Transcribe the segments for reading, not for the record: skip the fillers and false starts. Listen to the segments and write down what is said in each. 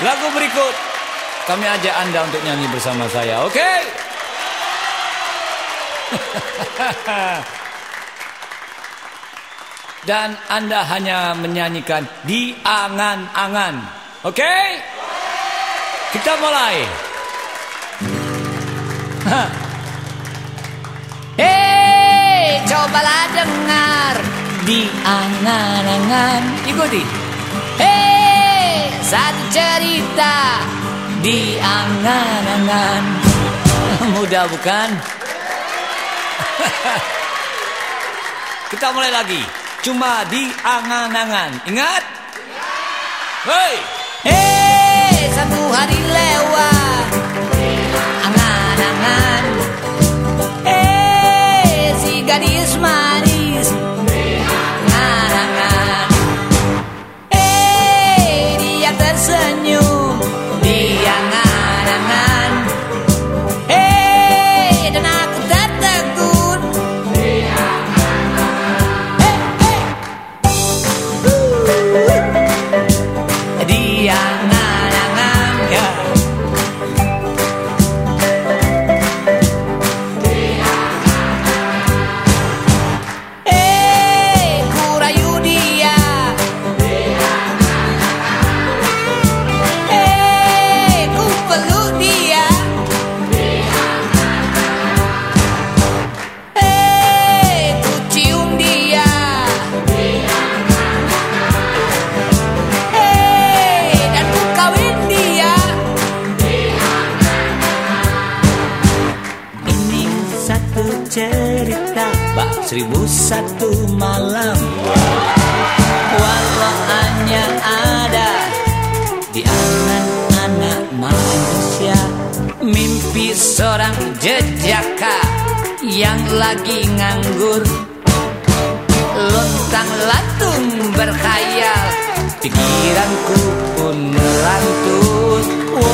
Lagu berikut kami ajak Anda untuk nyanyi bersama saya, oke? Dan Anda hanya menyanyikan di angan-angan, oke? Kita mulai. Cobalah dengar di angan-angan, ikuti. Satu cerita di angan-angan. Mudah bukan? Kita mulai lagi. Cuma di angan-angan. Ingat? Hei! Satu hari lewat angan-angan. Si gadis manis angan-angan. Dia tersenyum di angan-angan. Dan aku tertegun di angan-angan. Di angan-angan, ya. Cerita bak 1001 malam, walau hanya ada di anak-anak manusia. Mimpi seorang jejaka yang lagi nganggur, lontang-lantung berkhayal, pikiranku pun melantur.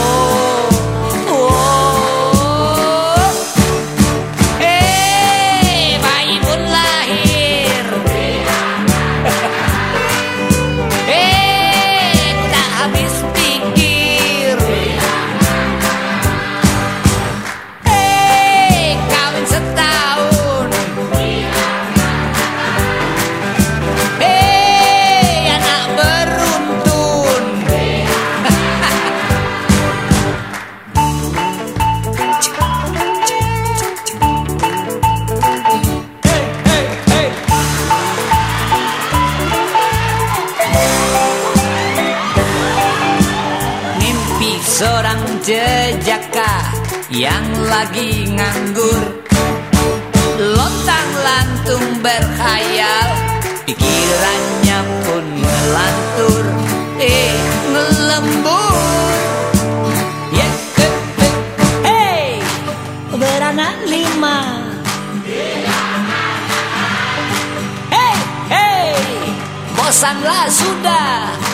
Seorang jejaka yang lagi nganggur, lontang-lantung berkhayal, pikirannya pun melantur, ngelembur. Beranak 5. Bosanlah sudah